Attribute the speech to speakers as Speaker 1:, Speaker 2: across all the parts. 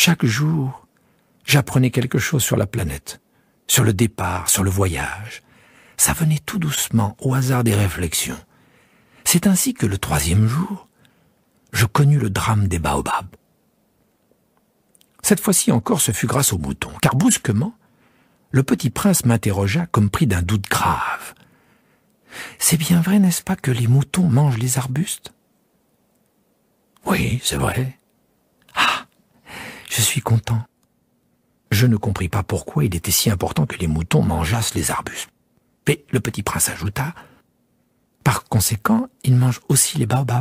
Speaker 1: Chaque jour, j'apprenais quelque chose sur la planète, sur le départ, sur le voyage. Ça venait tout doucement, au hasard des réflexions. C'est ainsi que le 3e jour, je connus le drame des baobabs. Cette fois-ci encore, ce fut grâce aux moutons, car brusquement, le petit prince m'interrogea comme pris d'un doute grave. « C'est bien vrai, n'est-ce pas, que les moutons mangent les arbustes ?»« Oui, c'est vrai. »« Ah, je suis content. » Je ne compris pas pourquoi il était si important que les moutons mangeassent les arbustes. Mais le petit prince ajouta, « Par conséquent, ils mangent aussi les baobabs. »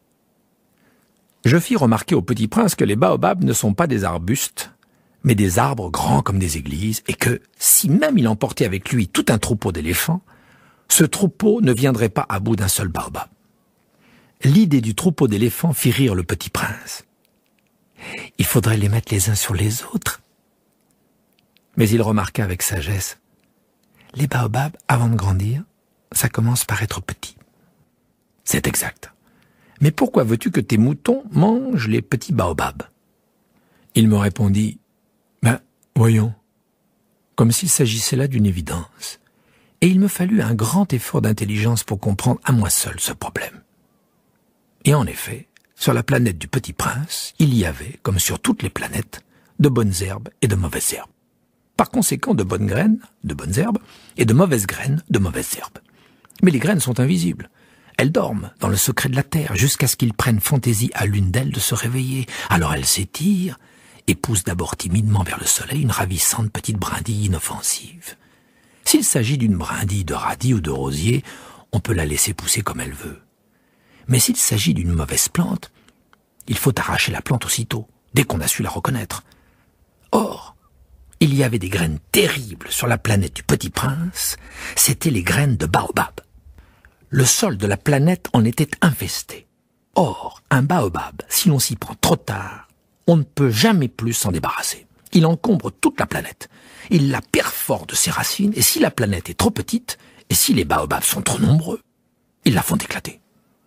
Speaker 1: Je fis remarquer au petit prince que les baobabs ne sont pas des arbustes, mais des arbres grands comme des églises, et que, si même il emportait avec lui tout un troupeau d'éléphants, ce troupeau ne viendrait pas à bout d'un seul baobab. L'idée du troupeau d'éléphants fit rire le petit prince. Il faudrait les mettre les uns sur les autres. Mais il remarqua avec sagesse, les baobabs, avant de grandir, ça commence par être petit. C'est exact. Mais pourquoi veux-tu que tes moutons mangent les petits baobabs ? Il me répondit, voyons, comme s'il s'agissait là d'une évidence. Et il me fallut un grand effort d'intelligence pour comprendre à moi seul ce problème. Et en effet, sur la planète du Petit Prince, il y avait, comme sur toutes les planètes, de bonnes herbes et de mauvaises herbes. Par conséquent, de bonnes graines, de bonnes herbes, et de mauvaises graines, de mauvaises herbes. Mais les graines sont invisibles. Elles dorment dans le secret de la terre jusqu'à ce qu'il prenne fantaisie à l'une d'elles de se réveiller. Alors elles s'étirent et poussent d'abord timidement vers le soleil une ravissante petite brindille inoffensive. S'il s'agit d'une brindille de radis ou de rosier, on peut la laisser pousser comme elle veut. Mais s'il s'agit d'une mauvaise plante, il faut arracher la plante aussitôt, dès qu'on a su la reconnaître. Or, il y avait des graines terribles sur la planète du Petit Prince, c'étaient les graines de baobab. Le sol de la planète en était infesté. Or, un baobab, si l'on s'y prend trop tard, on ne peut jamais plus s'en débarrasser. Il encombre toute la planète. Il la perfore de ses racines, et si la planète est trop petite, et si les baobabs sont trop nombreux, ils la font éclater.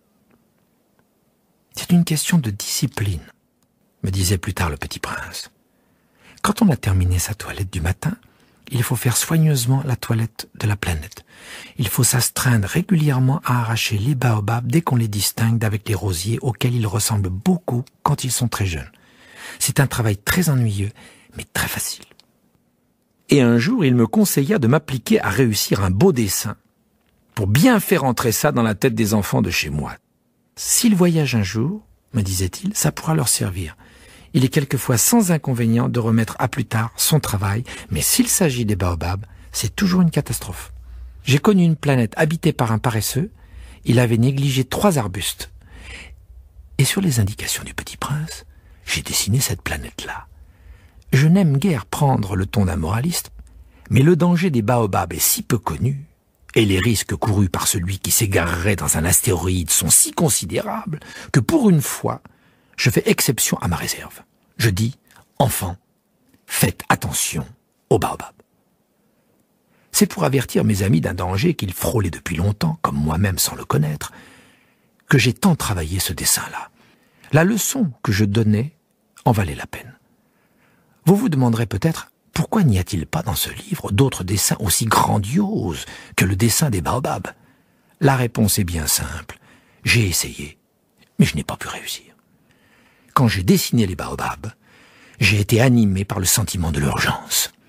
Speaker 1: C'est une question de discipline, me disait plus tard le Petit Prince. Quand on a terminé sa toilette du matin, il faut faire soigneusement la toilette de la planète. Il faut s'astreindre régulièrement à arracher les baobabs dès qu'on les distingue d'avec les rosiers auxquels ils ressemblent beaucoup quand ils sont très jeunes. C'est un travail très ennuyeux, mais très facile. Et un jour, il me conseilla de m'appliquer à réussir un beau dessin pour bien faire entrer ça dans la tête des enfants de chez moi. S'ils voyagent un jour, me disait-il, ça pourra leur servir. Il est quelquefois sans inconvénient de remettre à plus tard son travail, mais s'il s'agit des baobabs, c'est toujours une catastrophe. J'ai connu une planète habitée par un paresseux, il avait négligé 3 arbustes. Et sur les indications du Petit Prince, j'ai dessiné cette planète-là. Je n'aime guère prendre le ton d'un moraliste, mais le danger des baobabs est si peu connu, et les risques courus par celui qui s'égarerait dans un astéroïde sont si considérables, que pour une fois, je fais exception à ma réserve. Je dis, enfants, faites attention aux baobabs. C'est pour avertir mes amis d'un danger qu'ils frôlaient depuis longtemps, comme moi-même sans le connaître, que j'ai tant travaillé ce dessin-là. La leçon que je donnais en valait la peine. Vous vous demanderez peut-être, pourquoi n'y a-t-il pas dans ce livre d'autres dessins aussi grandioses que le dessin des baobabs ? La réponse est bien simple. J'ai essayé, mais je n'ai pas pu réussir. Quand j'ai dessiné les baobabs, j'ai été animé par le sentiment de l'urgence.